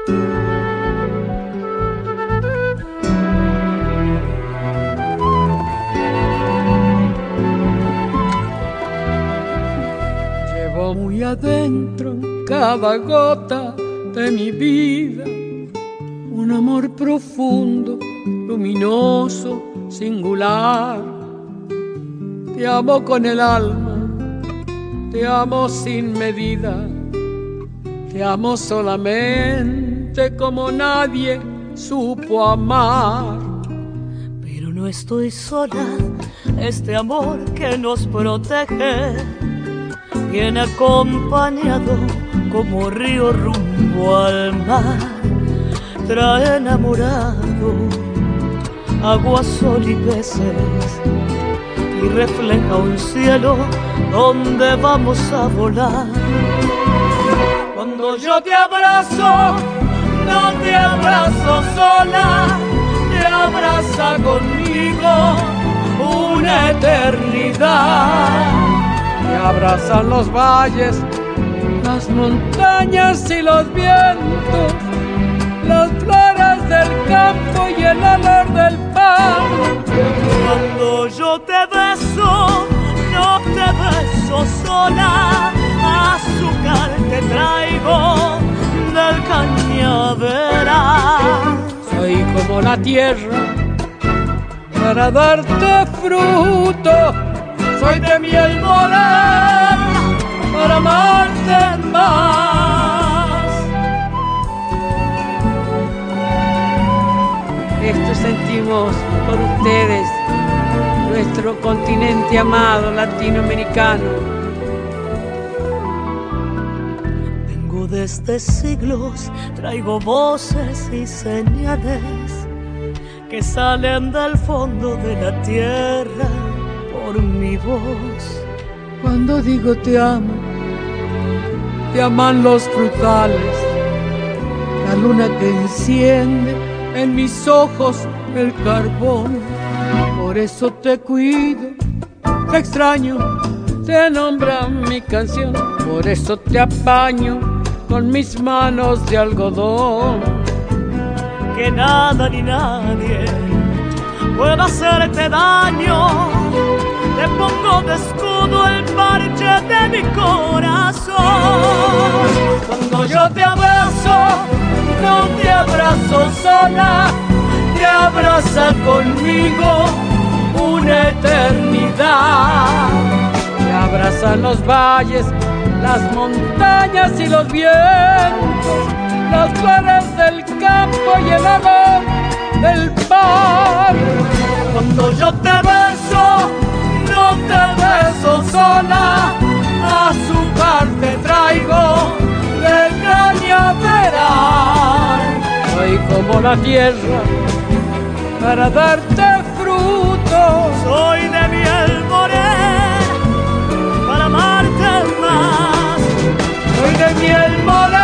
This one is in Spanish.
Llevo muy adentro en cada gota de mi vida un amor profundo, luminoso, singular. Te amo con el alma, te amo sin medida, te amo solamente como nadie supo amar. Pero no estoy sola, este amor que nos protege viene acompañado como río rumbo al mar. Trae enamorado agua, sol y peces y refleja un cielo donde vamos a volar. Cuando yo te abrazo, no te abrazo sola, te abraza conmigo una eternidad. Te abrazan los valles, las montañas y los vientos, las flores del campo y el olor del pan. Cuando yo te beso, no te beso sola, azúcar te traigo del cañaveral. Soy como la tierra para darte fruto, soy de miel morena para amarte más. Esto sentimos por ustedes, nuestro continente amado latinoamericano. Vengo desde siglos, traigo voces y señales que salen del fondo de la tierra por mi voz. Cuando digo te amo, te aman los frutales, la luna que enciende en mis ojos el carbón. Por eso te cuido, te extraño, te nombra mi canción. Por eso te apaño con mis manos de algodón. Que nada ni nadie pueda hacerte daño. Te pongo de escudo el parche de mi corazón. Cuando yo te abrazo, no te abrazo sola, te abraza conmigo una eternidad. Te abrazan los valles, las montañas y los vientos, las flores del campo y el olor del mar. Cuando yo te beso, no te beso sola, azúcar te traigo del cañaveral. Soy como la tierra para darte fruto, soy de miel morena para amarte más. Soy de miel morena